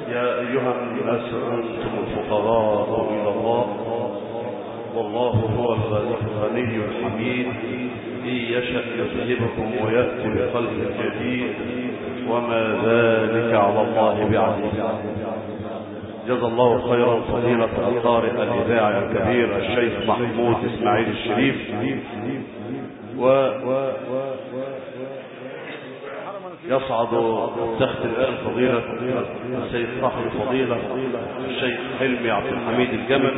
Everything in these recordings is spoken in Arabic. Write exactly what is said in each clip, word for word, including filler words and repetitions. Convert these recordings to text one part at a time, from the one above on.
يا أيها الناس أنتم الفقراء إلى الله والله هو الغني الحميد، إن يشأ يذهبكم ويأتي بخلق جديد وما ذلك على الله بعزيز. جزا الله خيرا فضيلة القارئ الإذاعي الكبير الشيخ محمود إسماعيل الشريف، و يصعد تحت الآن فضيلة السيد صاحب الفضيلة الشيخ حلمي عبد الحميد الجمل،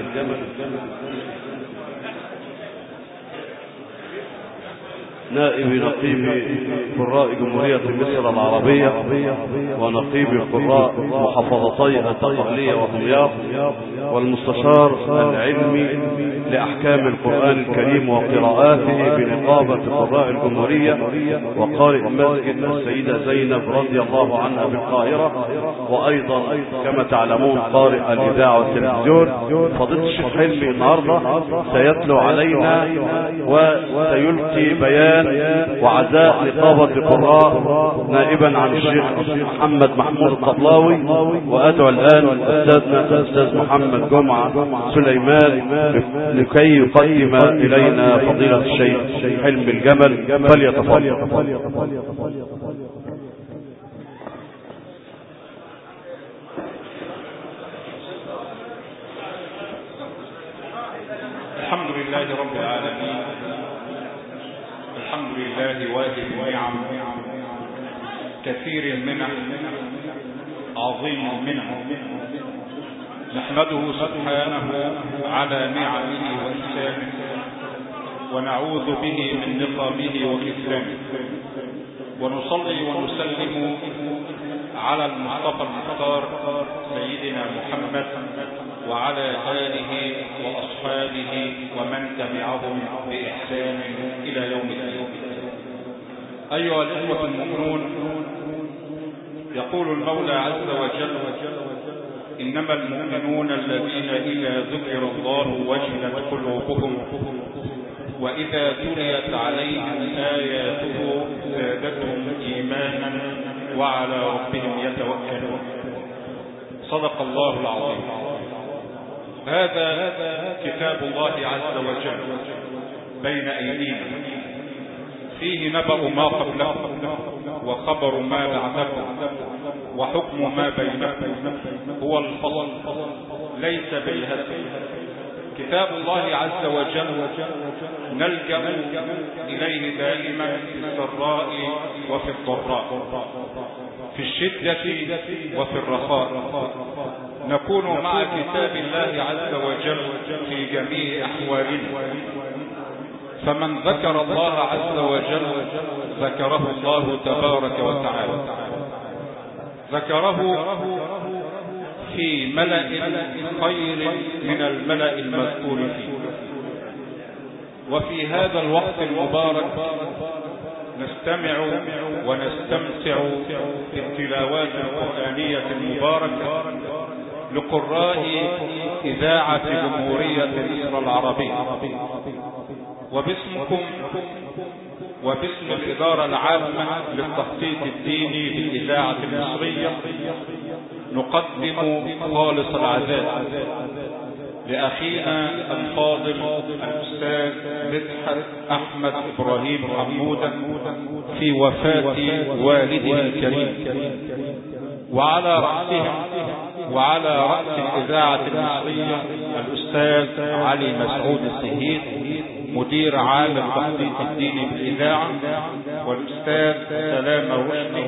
نائب نقيب قراء جمهورية مصر العربية ونقيب قراء محافظتي الدقهلية ودمياط، والمستشار العلمي لأحكام القرآن الكريم وقراءاته بنقابة قراء الجمهورية، وقارئ مسجد السيدة زينب رضي الله عنها بالقاهرة، وأيضا كما تعلمون قارئ الإذاعة والتلفزيون. فضيلة الشيخ حلمي النهارده سيتلو علينا وسيلقي بيان وعزاء نقابة قراء نائبا عن الشيخ محمد محمود الطبلاوي. وأدعو الآن أستاذنا الأستاذ محمد جمعة سليمان لكي يقدم إلينا فضيلة الشيخ حلمي الجمل، فليتفضل. الحمد لله رب العالمين، الحمد لله واهب النعم، كثير المنح، عظيم المنح، نحمده سبحانه على نعمه وإحسانه، ونعوذ به من نقمه وكفرانه، ونصلي ونسلم على المصطفى المختار سيدنا محمد وعلى آله وأصحابه ومن تبعهم بإحسان إلى يوم الدين. أيها الإخوة المؤمنون، يقول المولى عز وجل: إنما المؤمنون الذين إذا ذكر الله وجلت قلوبهم وإذا تليت عليهم آياته زادتهم إيمانا وعلى ربهم يتوكلون. صدق الله العظيم. هذا كتاب الله عز وجل بين أيدينا، فيه نبأ ما قبلكم وخبر ما بعدكم وحكم ما بينكم، هو الفصل ليس بالهزل. كتاب الله عز وجل نلجأ إليه دائما في السراء وفي الضراء، في الشدة وفي الرخاء، نكون مع كتاب الله عز وجل في جميع أحوالنا. فمن ذكر الله عز وجل ذكره الله تبارك وتعالى، ذكره في ملأ خير من الملأ المذكور فيه. وفي هذا الوقت المبارك نستمع ونستمتع بالتلاوات القرآنية المباركة لقراء إذاعة جمهورية مصر العربية، وباسمكم وباسم الإدارة العامة للتخطيط الديني بالإذاعة المصرية نقدم خالص العزاء لأخينا الفاضل الأستاذ مدحت أحمد إبراهيم حمودة في وفاة والده الكريم، وعلى رأسهم وعلى رأس الإذاعة المصرية الأستاذ علي مسعود السهيد مدير عام التخطيط الديني بالإذاعة، والأستاذ سلام الرشدي،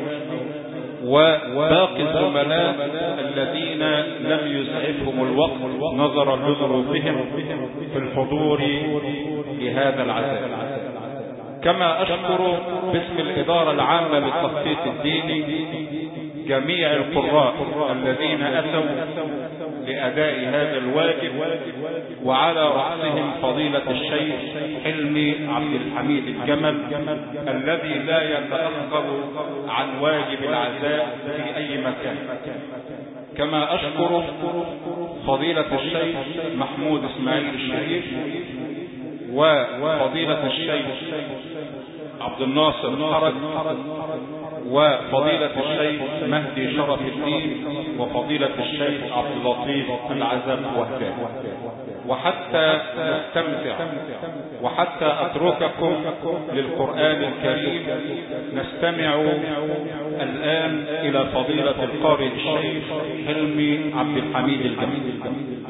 وباقي الزملاء الذين لم يسعفهم الوقت نظرا لظروفهم في الحضور لهذا العزاء. كما أشكر باسم الإدارة العامة للتخطيط الديني جميع القراء الذين أتوا لأداء هذا الواجب، وعلى رأسهم فضيلة الشيخ حلمي عبد الحميد الجمل الذي لا يتأخر عن واجب العزاء في أي مكان. كما أشكر فضيلة الشيخ محمود إسماعيل الشريف وفضيلة الشيخ عبد الناصر الحرج، وفضيلة الشيخ مهدي شرف الدين، وفضيلة الشيخ عبد اللطيف العزب وهدان. وحتى نستمتع وحتى أترككم للقرآن الكريم، نستمع الآن إلى فضيلة القارئ الشيخ حلمي عبد الحميد الجميل.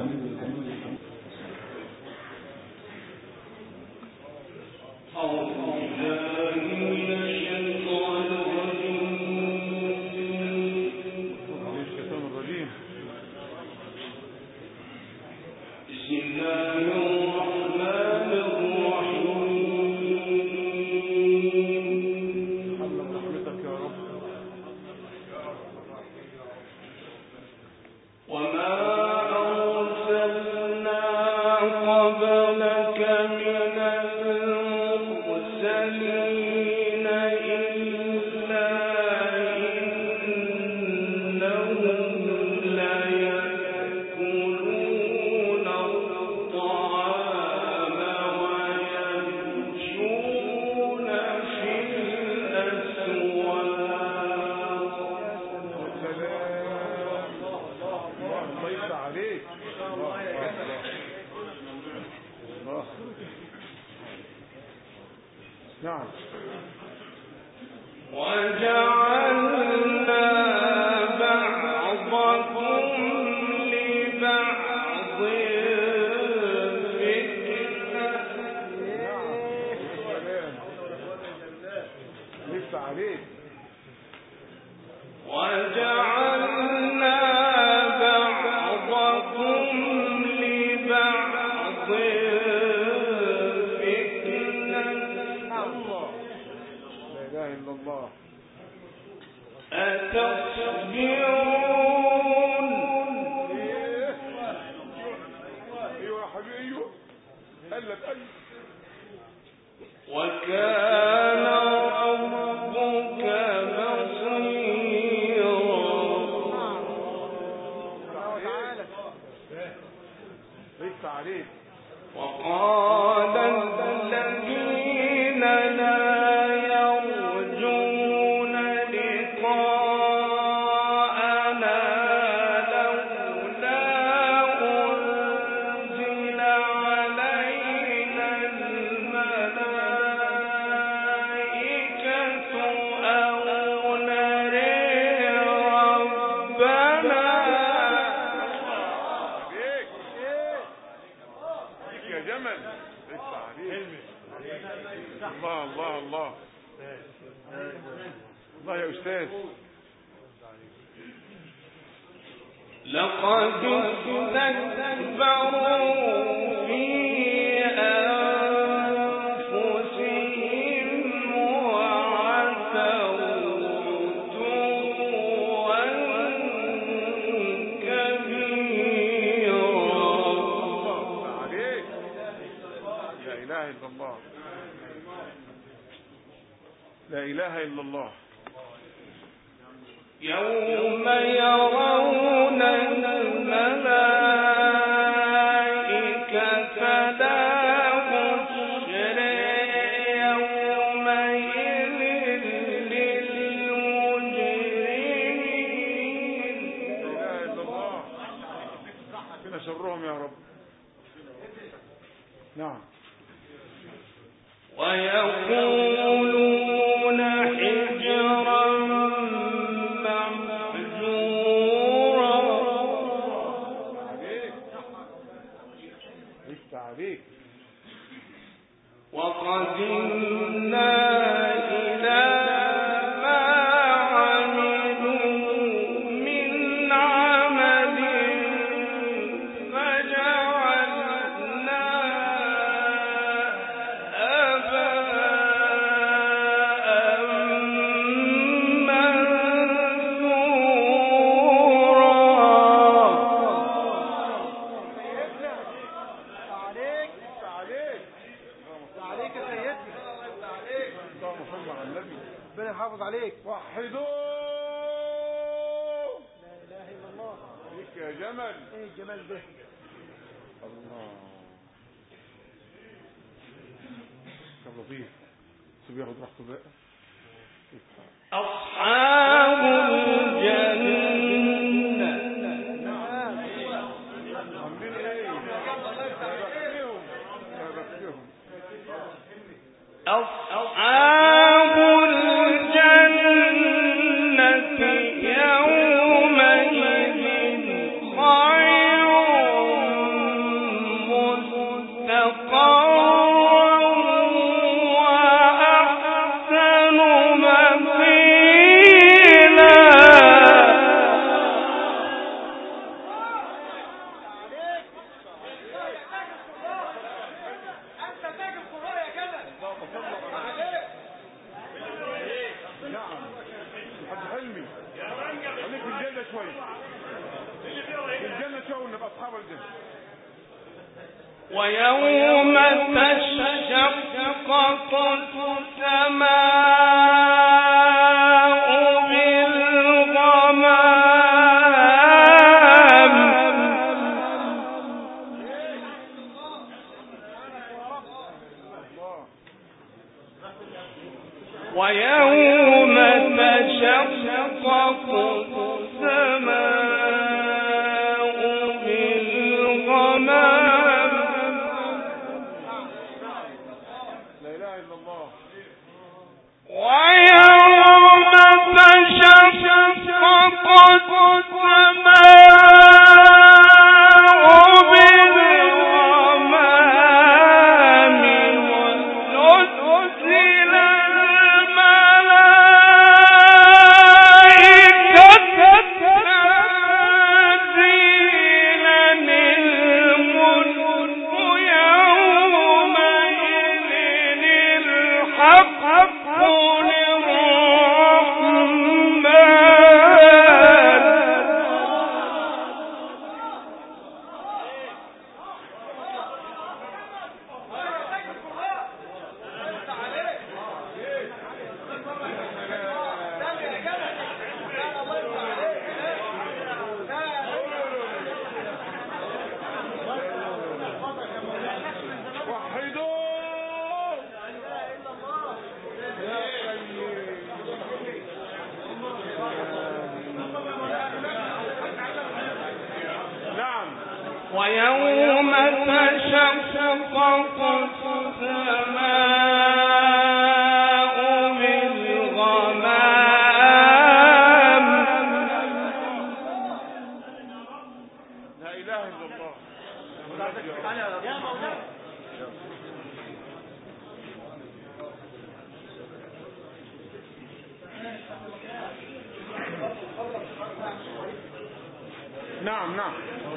لا إله إلا الله. يوم يرون الملائكة لا بشر يومئذ للمجرمين. لا إله إلا الله. ربنا شرهم يا رب. نعم. ويقولون حجرا محجورا. لسه عليك. وقدمنا إلى ما عملوا من عمل فجعلناه هباء ربنا يحافظ عليك. وحدوا لا اله الا الله. عليك يا جمل. ايه الجمال ده؟ الله. كان لطيف. بياخد راحته بقى. أصحاب الجنة أصحاب الجنة يومئذ خير مستقرا وأحسن مقيلا. ويوم تشقق السماء بالغمام ويوم تشقق السماء بالغمام. ويوم تشقق السماء بالغمام ونزل الملائكة تنزيلا الملك يومئذ الحق ويوم تشقق السماء بالغمام. لا إله إلا الله. يا مولانا نعم نعم.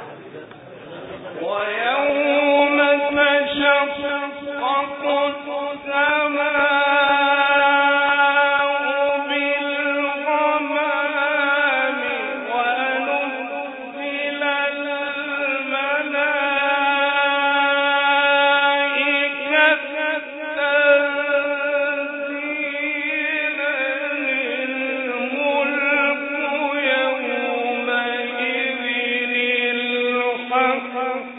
ويوم تشقق السماء بالغمام ونزل الملائكة تنزيلا الملك يومئذ الحق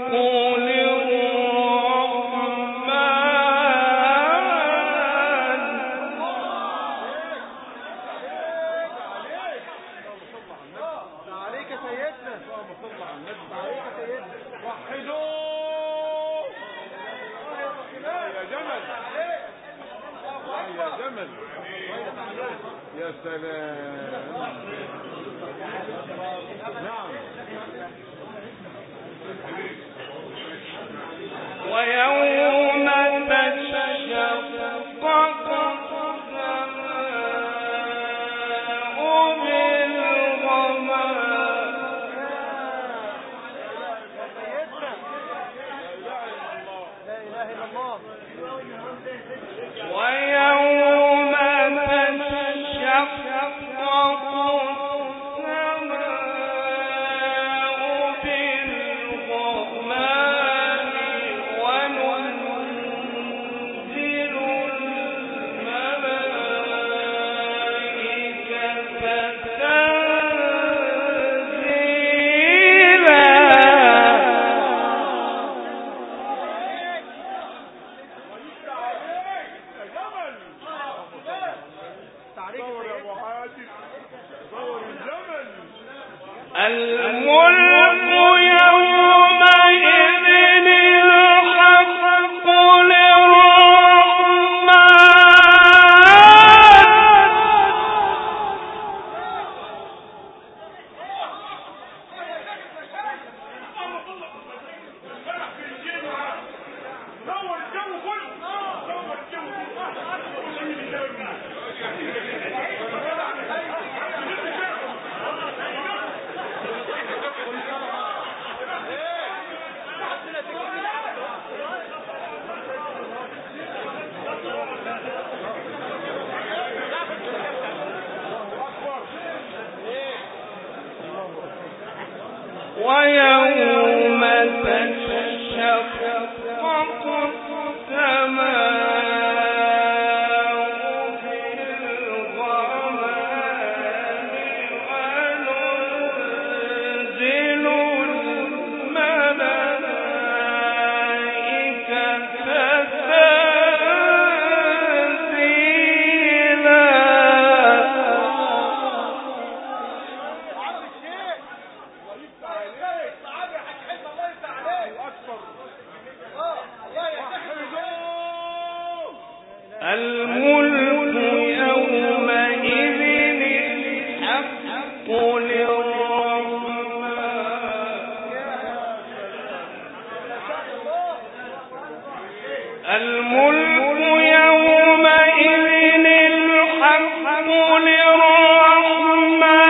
يا سلام. نعم. ويوم تشقق السماء بالغمام. لا إله إلا الله. ويوم تشقق السماء بالغمام ونزل ويوم تشقق السماء بالغمام وننزل الملائكة تنزيلا. الملك يومئذ الحق للرحمن. الملك يومئذ الحق للرحمن.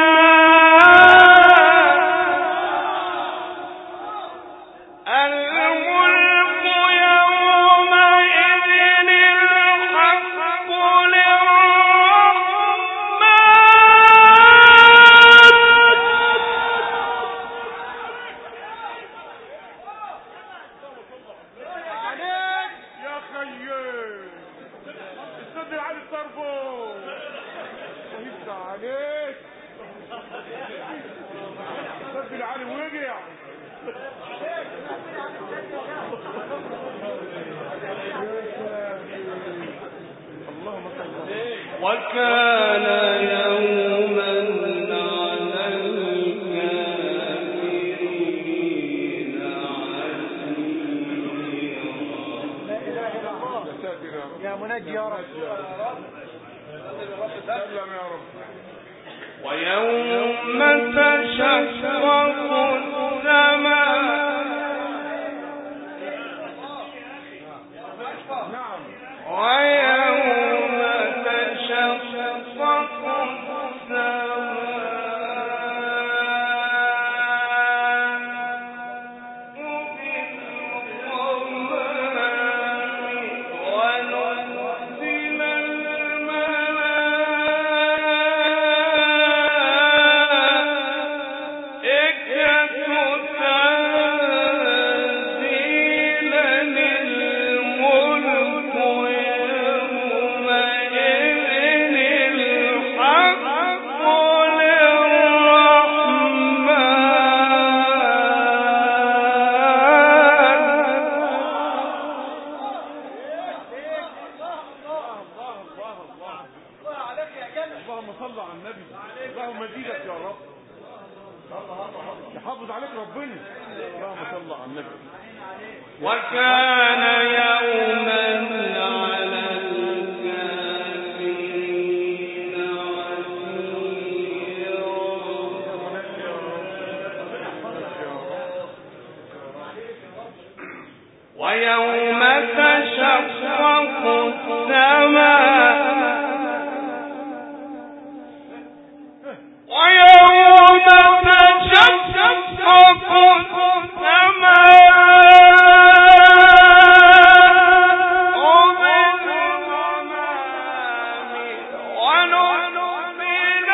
وكان يوما على الكافرين عسيرا. يا منجي يا رب سلم يا رب. ويوم تشقق السماء ويوم تشقق اللهم صل على النبي. اللهم زيدك يا رب. يحافظ عليك ربنا. اللهم صل على النبي. وكان يوما على الكافرين عسيرا. ويوم تشقق السماء ويوم تشقق السماء بالغمام ونزل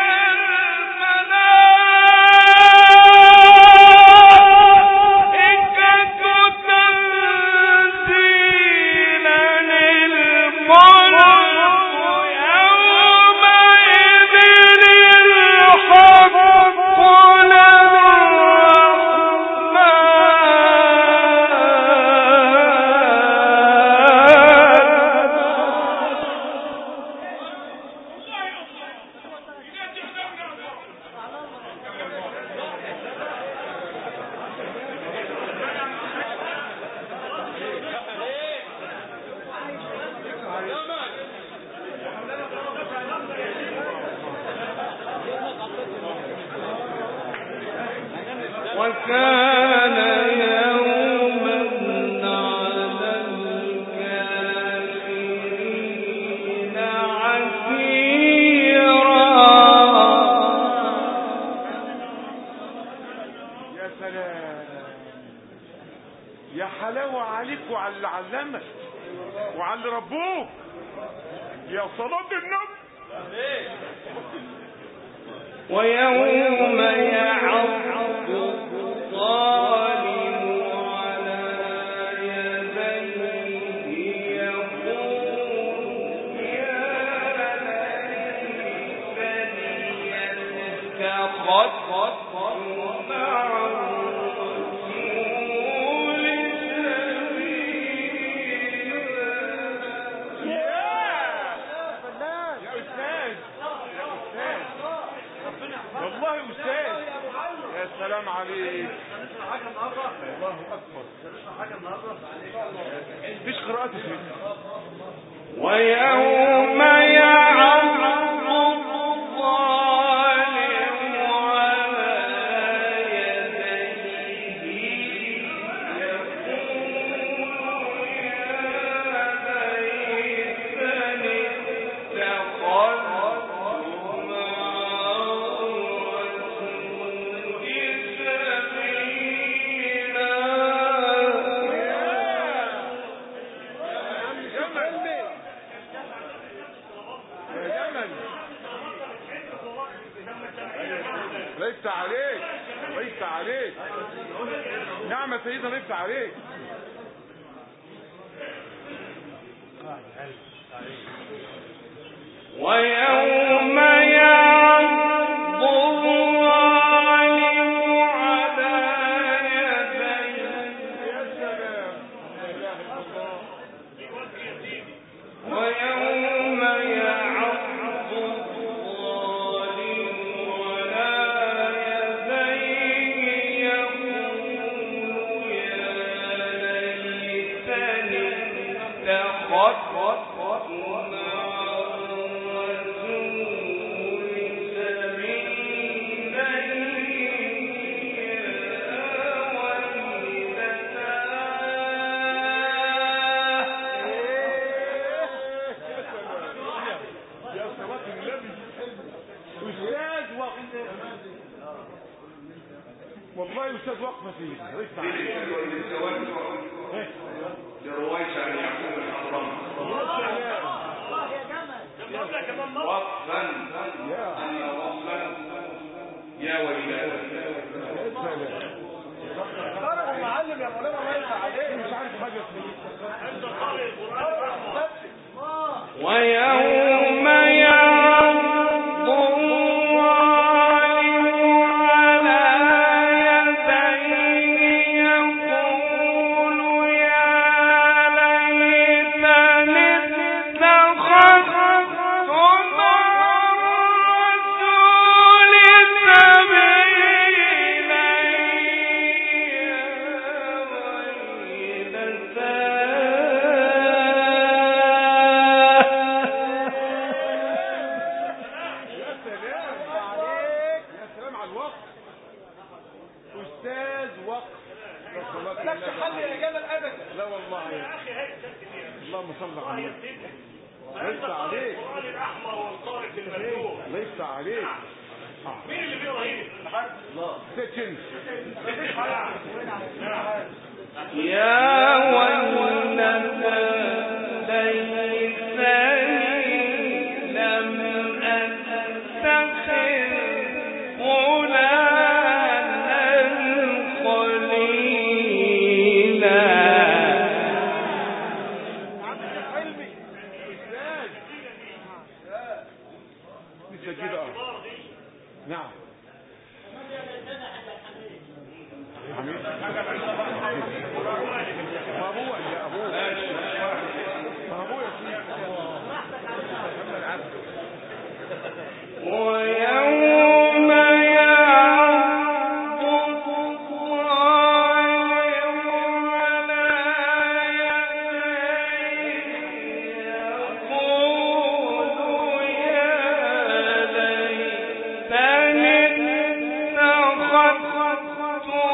الملائكة تنزيلا. الملك وكان يوما على الكافرين عسيرا. يا سلام، يا حلاوة عليك وعلى اللي علمك وعلى اللي ربوك. يا صلاة النبي. ويوم يعض الظالم على يديه يقول يا ليتني اتخذت مع الرسول سبيلا. يا أستاذ، يا أستاذ، والله أستاذ، يا سلام عليك. الله أكبر. مفيش قراءات يا سيدي. ويوم يعض الظالم على يديه يقول يا ليتني اتخذت مع الرسول سبيلا. ليس عليك، ليس عليك. نعم يا سيدنا، ليس عليك. ويوم يعض الظالم على يديه يا سلام، لا إله إلا الله. ويوم يعض الظالم على يديه يقول يا ليتني اتخذت مع الرسول سبيلا. يا صلاة النبي. أستاذ وقف، والله أستاذ وقفة فيه. ليس عليك. لرويش عن يعقوب الحضرمي وقفا أن وقفا يا ويلاه. معلم يا مولانا، الله يفتح عليك. مش عارف حاجة انت قارئ القرآن. ويوم يعض الظالم على يديه يقول يا ليتني اتخذت مع الرسول سبيلا. أستاذ وقف. لك حل يا جمال أبدا. لا والله يا أخي، اللهم صل على النبي. ليس عليك. القرآن الأحمر والطارق المفتوح. ليس عليك. مين اللي بيقرأ هنا؟ الله. سيتشن. يا ويلنا ليتني لم أتخذ فلانا خليلا. لسه جديد. اه نعم حميد. ما ابوه يا ابوه، ما ابوه يا سيدي. ويوم يعض الظالم على يديه يقول يا ليتني اتخذت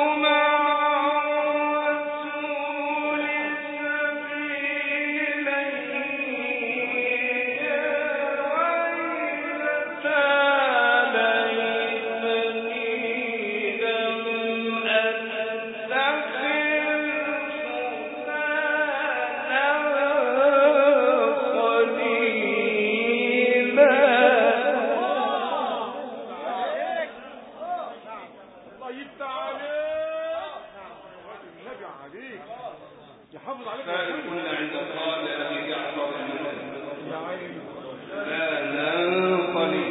يفتح عليك النبي عليك يحافظ عليك كنا عند قال أبي جعفر يا عيني لا ننقلب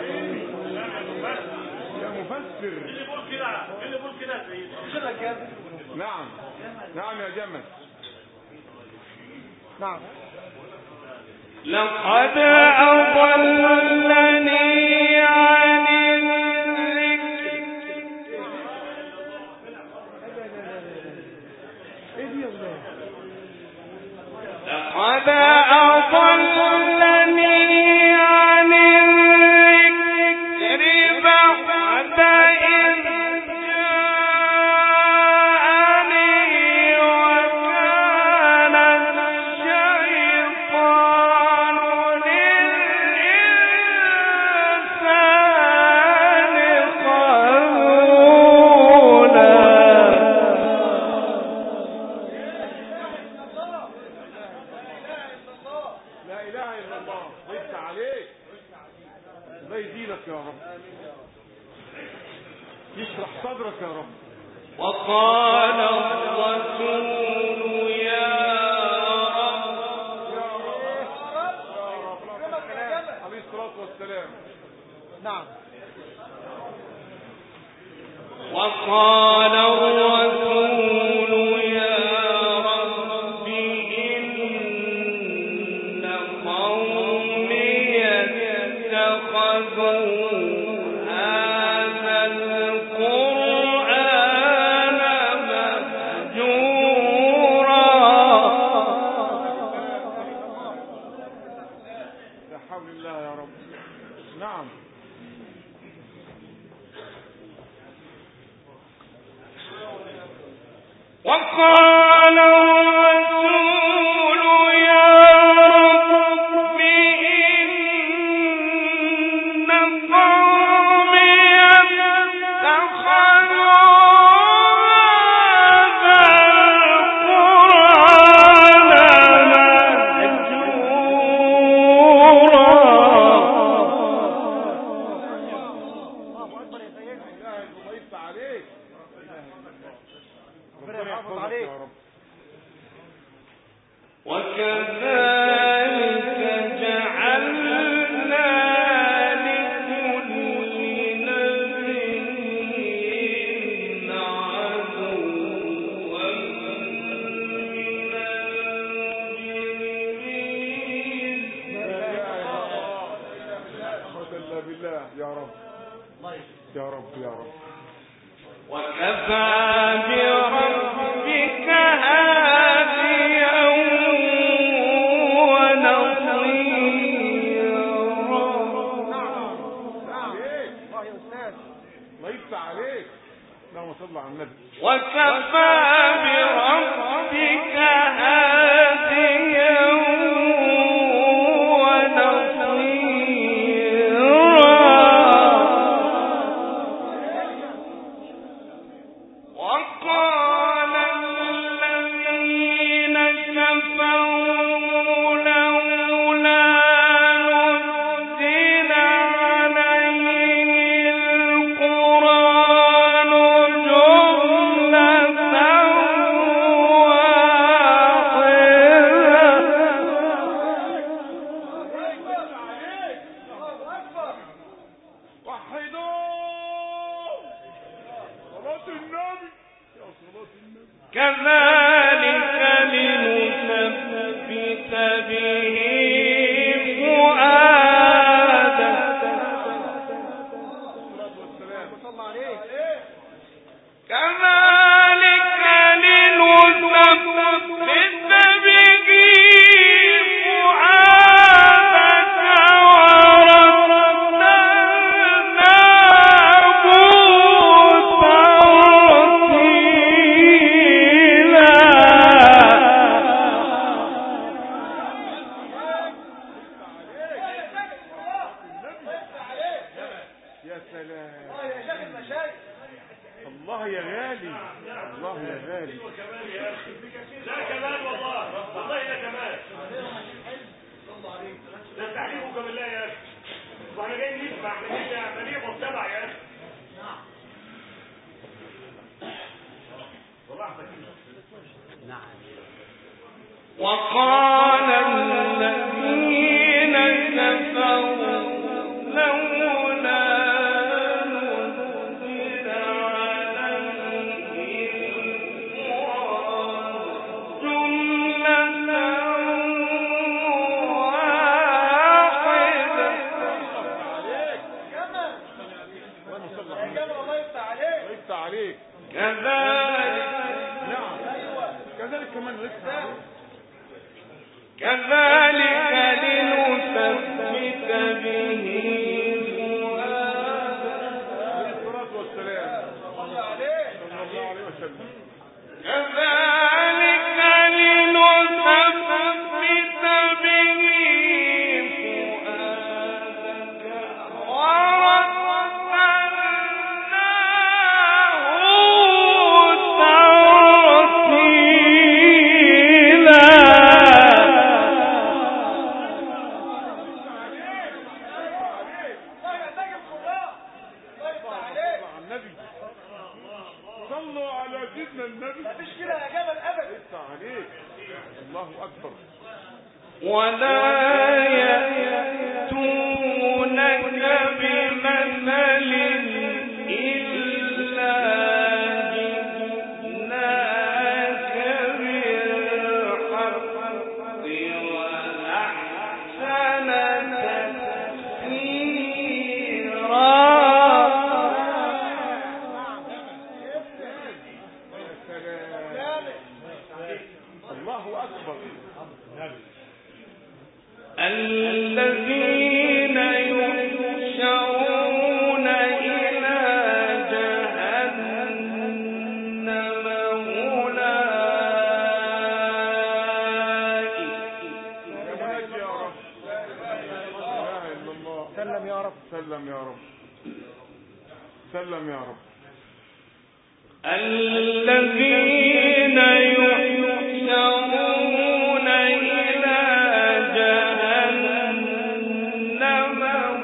يا مفسر اللي بيقول كده اللي بيقول كده يا سيدي. نعم نعم يا جمل نعم لقد أضلني عن الذكر لقد أضلني عن الذكر بعد إذ جاءني وكان الشيطان للإنسان خذولا. لا اله الا الله ليس عليك الله يزيدك يا رب يشرح صدرك يا رب. وقال الرسول يا رب يا رب يا رب عليه الصلاة والسلام. نعم وقال الرسول يا رب إن قومي اتخذوا هذا القرآن مهجورا. لا حول الله يا رب. نعم وقال الرسول يا رب إن قومي اتخذوا هذا القرآن مهجورا. الله يفتح عليك ربنا يحفظك يا رب. وكذلك جعلنا لكل نبي عدوا من المجرمين. لا اله الا بالله يا رب يا رب يا رب. وكفى بربك هاديا ونصيرا. الله يفتح عليك. اللهم صل على النبي. وكفى بربك هاديا ونصيرا. وقال الذين كفروا لولا نزل عليه القرآن جملة كذلك لنثبت به فؤادك كذلك لنثبت به فؤادك ورتلناه ترتيلا. يا سلام الله يا غالي الله يا غالي. لا كمان والله والله لا كمان ده تعليمكم بالله يا اخي. واحنا جايين نسمع احنا جايين مليء متبع يا اخي. وقال الذين كفروا لولا نزل عليه القرآن جملة واحدة. كذلك نعم كذلك كمان لسه كذلك لنثبت به الصلاة والسلام صلى الله عليه وسلم. كذلك لنثبت به فؤادك ورتلناه ترتيلا. صلوا على سيدنا النبي. مفيش كده يا جبل ابدا. لسه عليك. الله اكبر. ولا يأتونك بمثل إلا جئناك بالحق وأحسن تفسيرا. الله اكبر. الذين يحشرون إلى جهنم أولئك. يا رب لا اله الا الله. سلم يا رب سلم يا رب سلم يا رب. الذين يحشرون إلى جهنم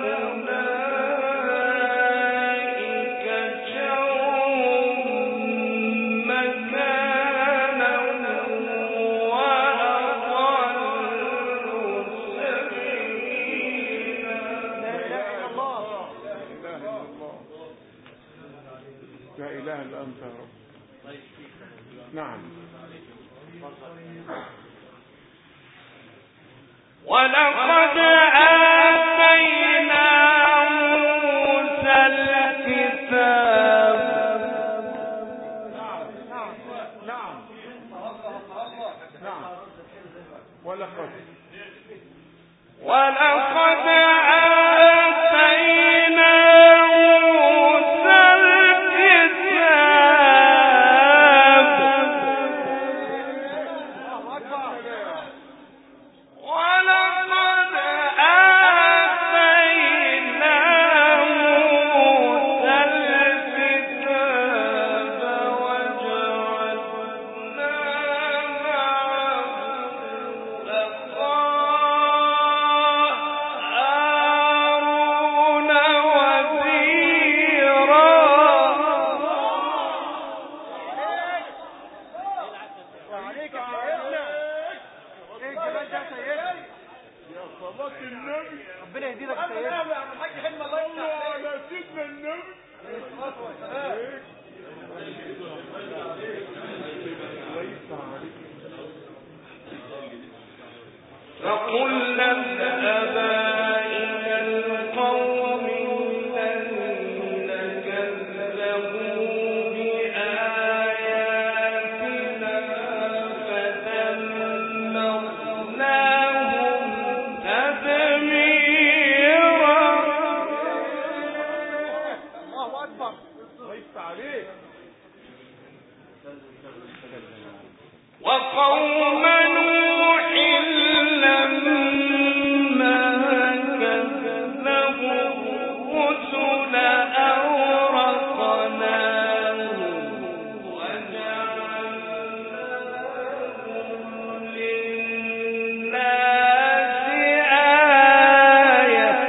أولئك شر مكانا وأضل سبيلا. لا اله الا الله. لا اله الا انت يا رب. نعم. ولقد آتينا موسى الكتاب. نعم نعم نعم. ولقد ولقد آتينا موسى الكتاب. ولقد آتينا موسى الكتاب وجعلنا معه أخاه هارون وزيرا. وعليك يا سيدنا. ايه الجمال ده يا سيدنا. يا صلاة النبي. ربنا يهديك يا سيدنا. يا الحاج حلم الله يفتح على سيدنا النبي. ليس عليك. فقلنا اذهبا إلى القوم الذين كذبوا بآياتنا فدمرناهم تدميرا. الله اكبر. ليس عليك. وقوم نوح لما كذبوا الرسل أغرقناهم وجعلناهم للناس آية.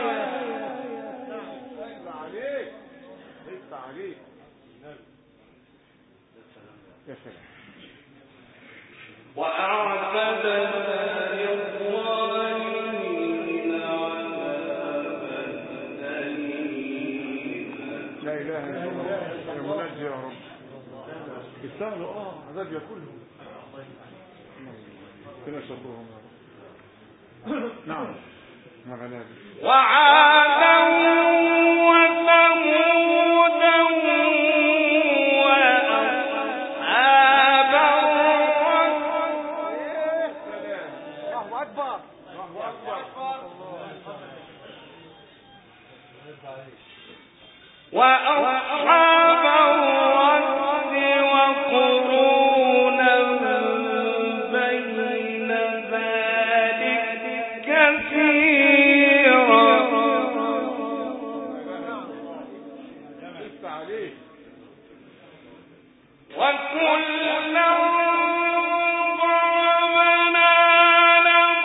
ليس عليك. ليس عليك. يا سلام. يستاهلوا اه عذاب ياكلهم كنا شكرهم نعم مغلاب وعادا وثمودا واصحاب الله اكبر الله اكبر واصحاب الرس وقرونا بين ذلك كثيرا وكلا ضربنا له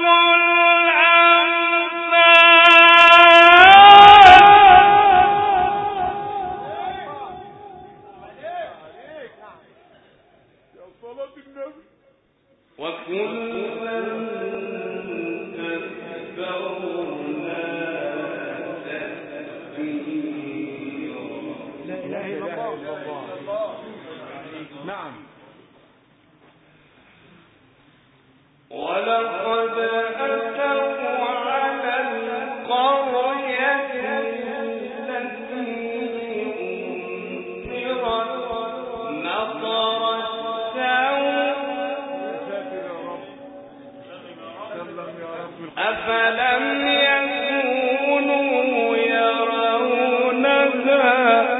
الأمثال وكلا تكبرنا تكبيرا لا إله إلا الله نعم ولقد أتوا على القرية التي أمطرت مطر أفلم يكونوا يرونها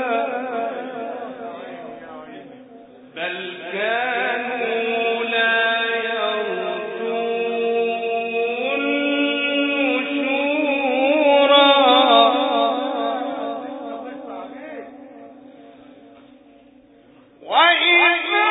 بل كانوا لا يرجون نشورا وإذا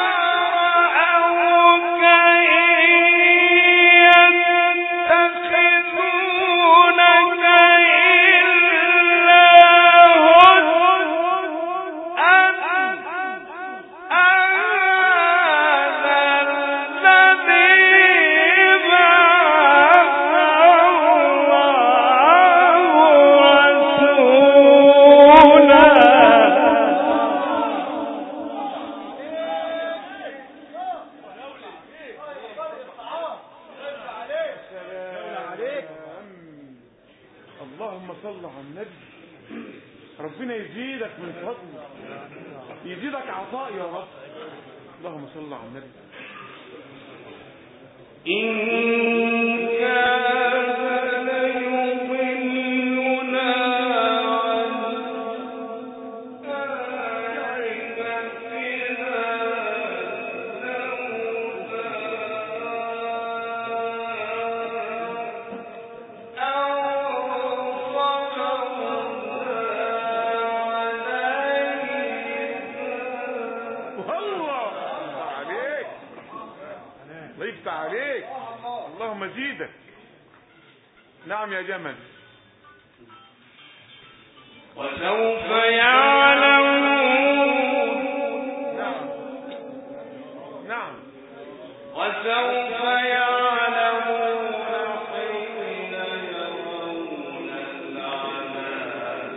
اللهم صل على النبي ربنا يزيدك من فضله يزيدك عطاء يا رب اللهم صل على النبي إن كان ليضلنا عن آلهتنا ضيفت عليك اللهم زيدك نعم يا جمل وسوف يعلمون نعم نعم وسوف يعلمون حين يرون العذاب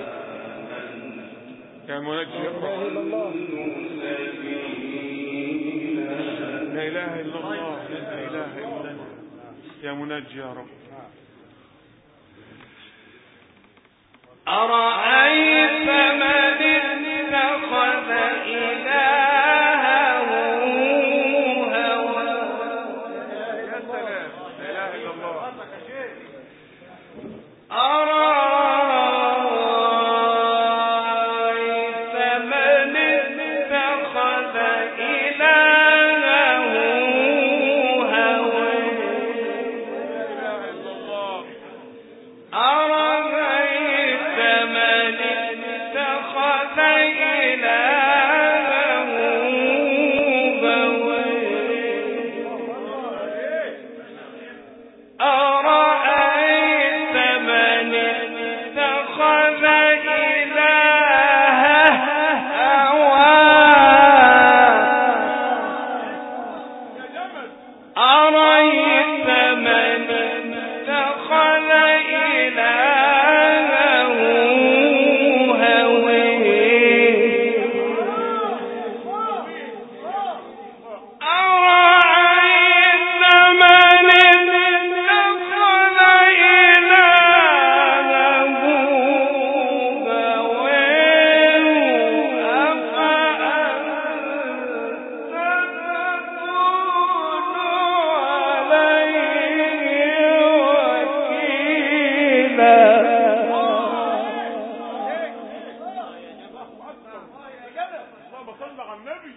يا منجي لا إله إلا الله لا إله إلا الله يا منجي يا رب أرأيت من اتخذ إلهه هواه يا سلام لا إله إلا الله أرأيت من اتخذ إلهه هواه أرأيت من صل على النبي.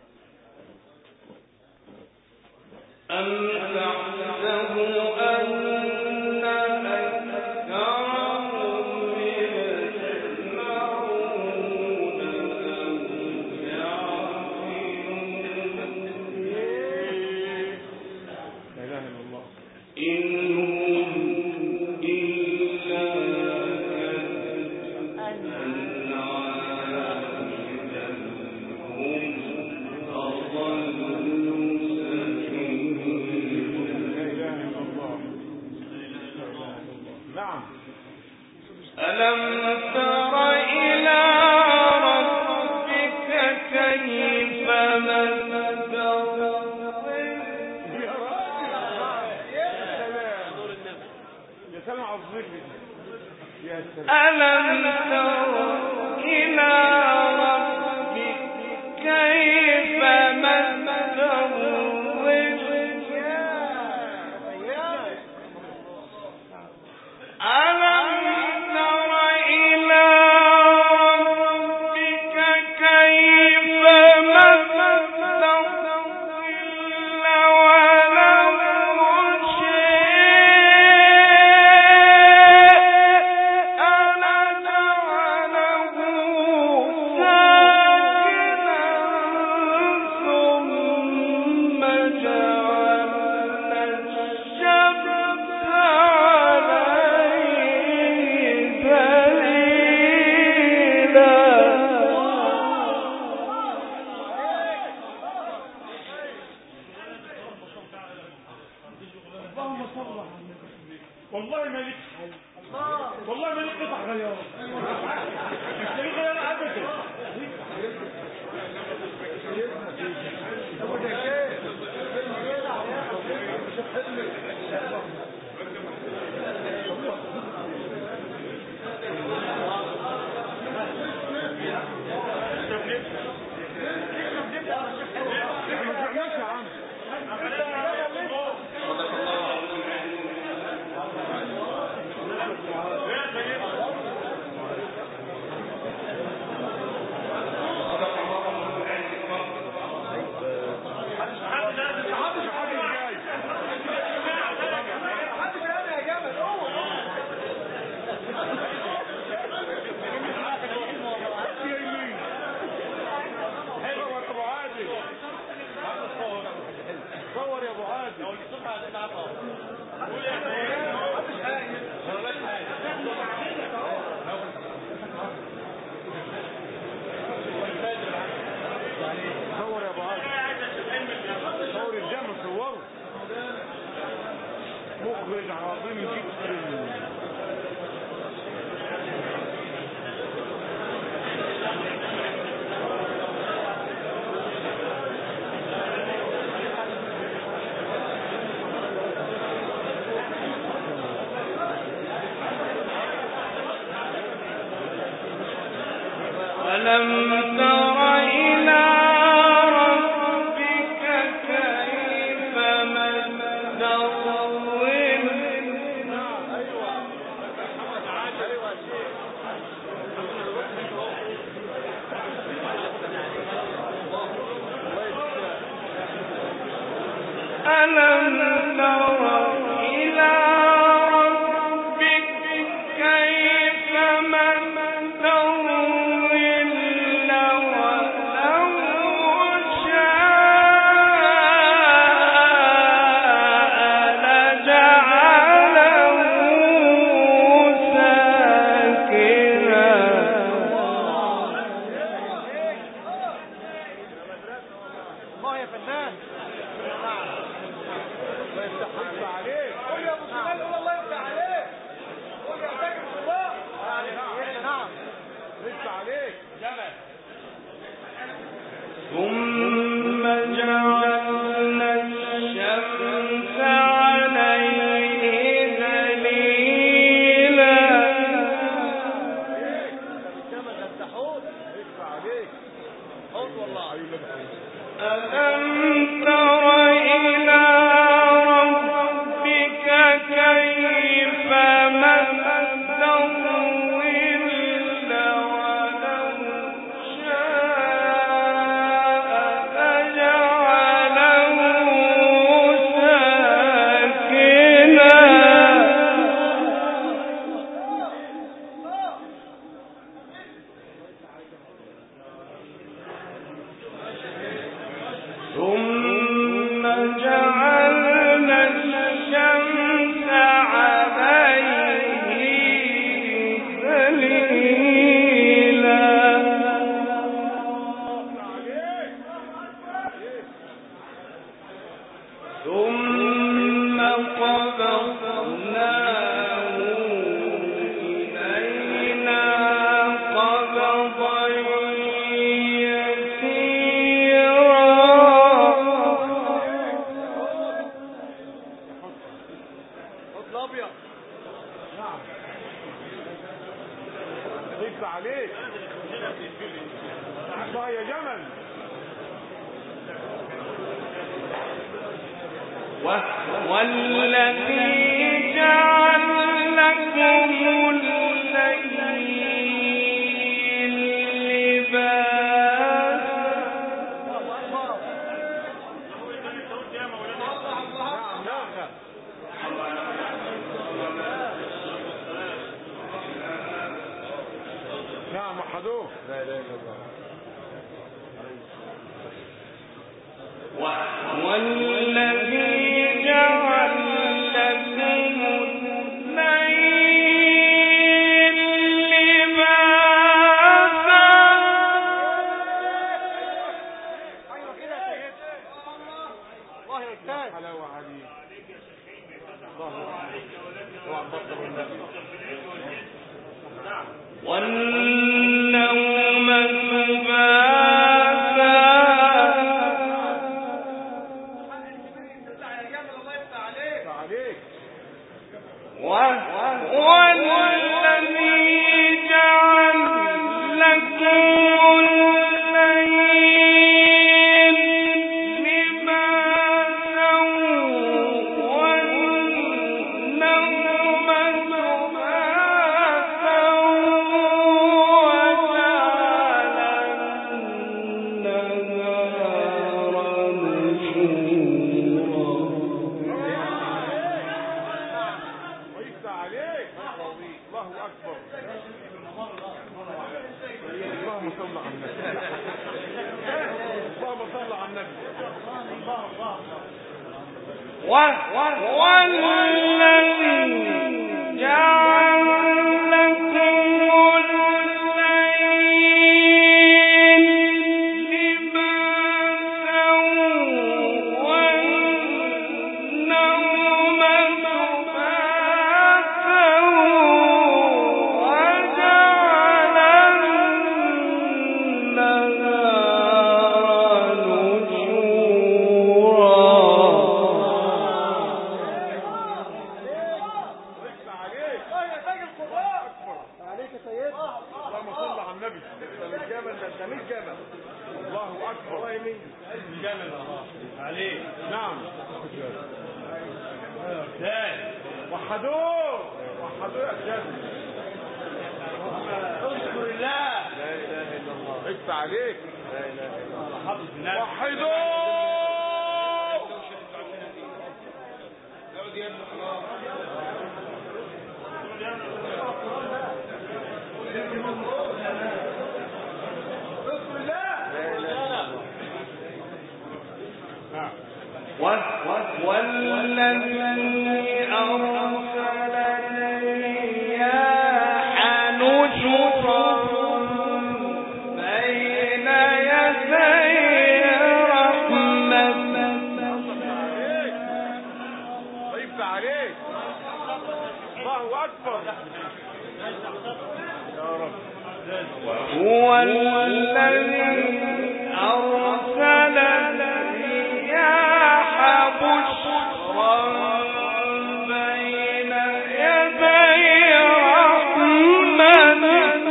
أم تحسب أن أكثرهم يسمعون أم يعقلون لا إله إلا الله. إن هم إلا ألم تر إلى ربك كيف مد الظل يا راجل يا سلام يا سلام على الظل يا سلام. ألم تر إلى ربك كيف مد الظل ألم والله ما لك والله ما لك قطع غيار مش لك غيار ابدا. هو ده كده مخرج عظيم جدا. ألم تر إلى ربك كيف مد الظل ألم تر إلى ربك كيف مد الظل ثم جعلنا الشمس عليه دليلا ألم تر إلى ربك كيف مد الظل ولو شاء جعلنا الشمس عليه دليلا ثم قبضناه إلينا قبضا يسيرا. خد الابيض. نعم ضيف عليك الله يا جمل. والذي جعل لكم الليل لباسا. نعم وحدوه. لا اله الا الله. والذي جعل لكم الليل لباسا. ايوه كده يا سيدي. الله يجزاك. حلاوه عليك. الله عليك. اوعى تبطل النبي. والنوم سباسا. والذي جعل لكم الليل لباسا والنوم سباسا وجعل النهار نشورا. الله اكبر. اللهم صل على النبي. اللهم صل على النبي. والذي جعل لكم الليل لباسا والنوم سباسا وجعل النهار نشورا. اللهم صل على النبي. انت مش جبل، ده انت مش جبل. الله اكبر. الله يمين جبل عليك. نعم وحدوه وحدوه يا جبل. اذكر الله. لا اله الا الله. اكفى عليك. لا اله الا الله. وحدوه. والذي أرسل الرياح نشرا بين يدي رحمته. ضيف عليك. الله أكبر. يا رب. وهو الذي أرسل الرياح بشرا بين يدي رحمته.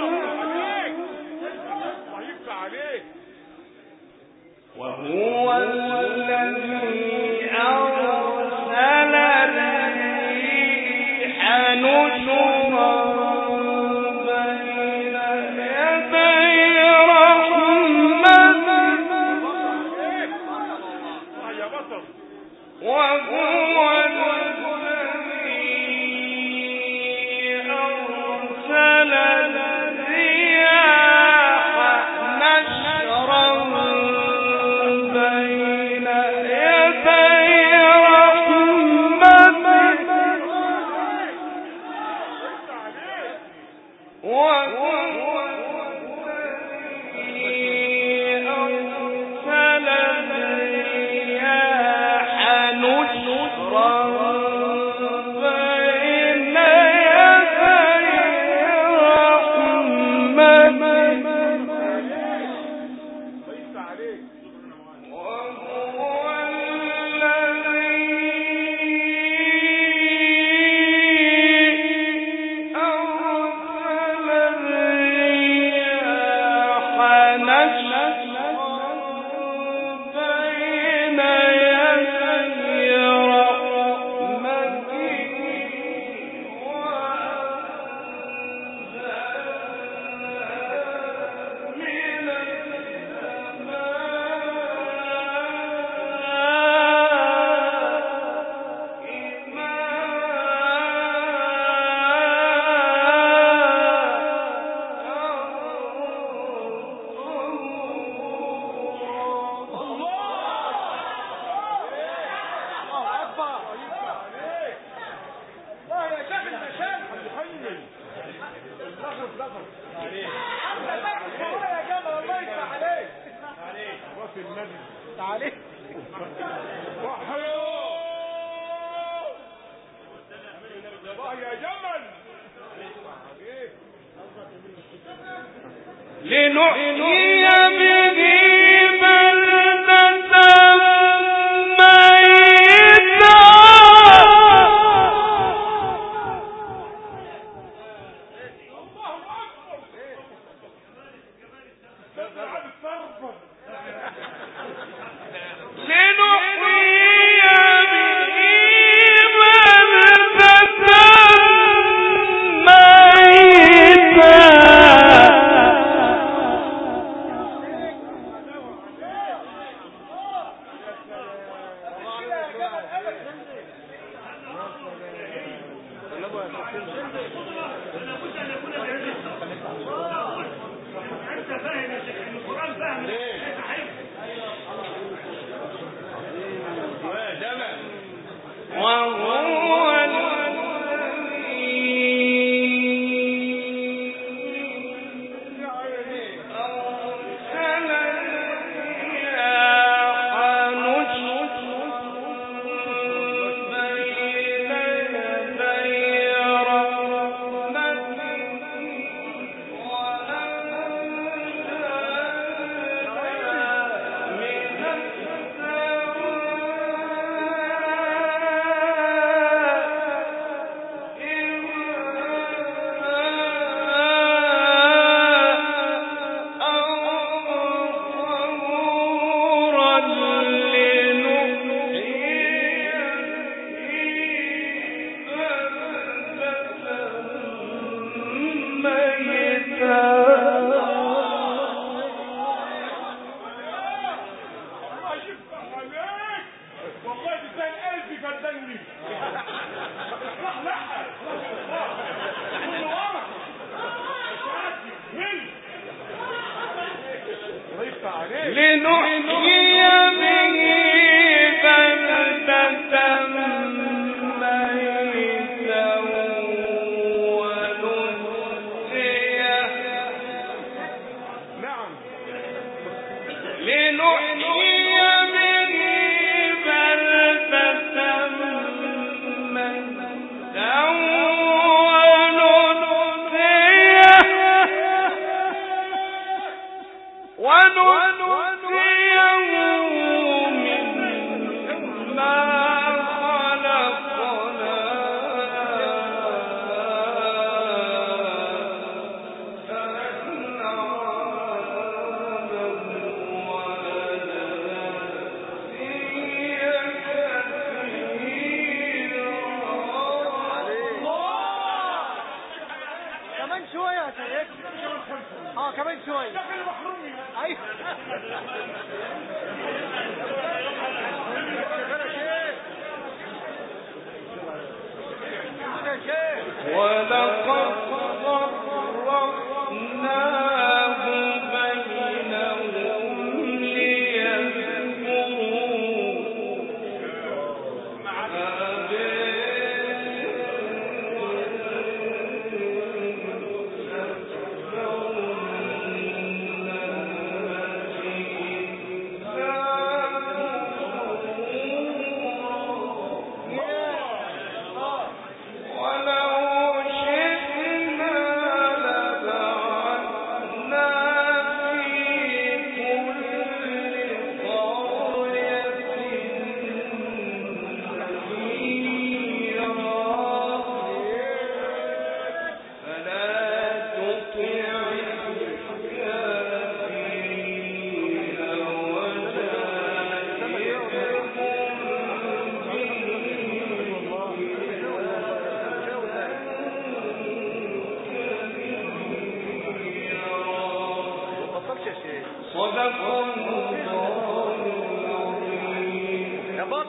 وهو الذي أرسل الريح نشرا بين يدي رحمته. وهو الذي أرسل الرياح نشرا بين النبي تعالي وحيو يا جمل لنحيي به بلدة ميتا ولقد